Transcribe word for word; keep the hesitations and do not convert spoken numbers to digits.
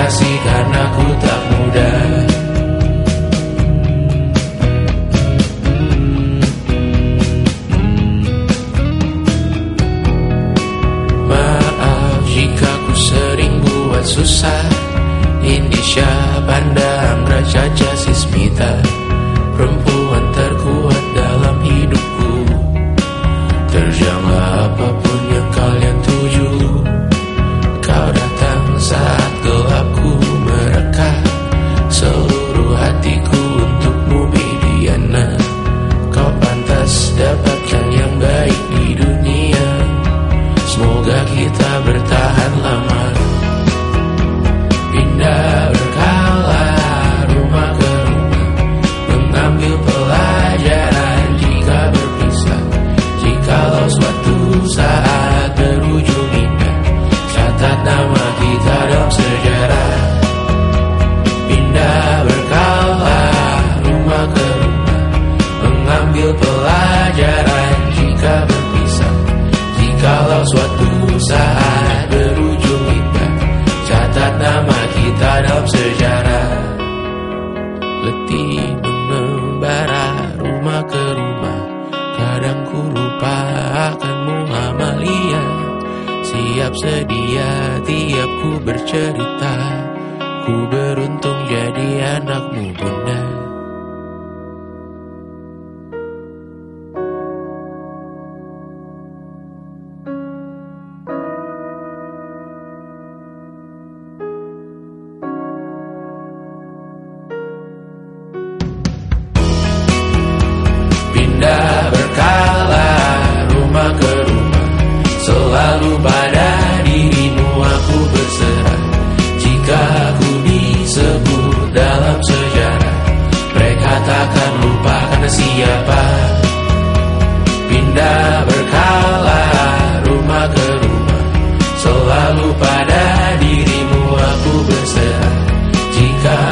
kasih karena ku tak muda. Maaf jika ku sering buat susah. Indonesia pandang Raja Jasismita, perempuan terkuat dalam hidupku. Terjanglah apapun yang kalian tuju. Kau datang saat gelapku mereka, seluruh hatiku untukmu Mediana. Kau pantas dapatkan yang baik di dunia. Semoga kita bertahan lama. Pindah berkala rumah ke rumah, mengambil pelajaran jika berpisah. Jikalau suatu saat berujung indah, catat nama kita dalam sejarah. Pindah berkala rumah ke rumah, mengambil pelajaran jika berpisah. Jikalau suatu saat berujung indah, catat nama kita dalam sejarah. Letih mengembara rumah ke rumah, kadang ku lupa akanmu Amalia. Siap sedia tiap ku bercerita, ku beruntung jadi anakmu bunda. Pindah berkala rumah ke rumah, selalu pada dirimu aku berserah. Jika aku disebut dalam sejarah, mereka takkan lupa karena siapa. Pindah berkala rumah ke rumah, selalu pada dirimu aku berserah. Jika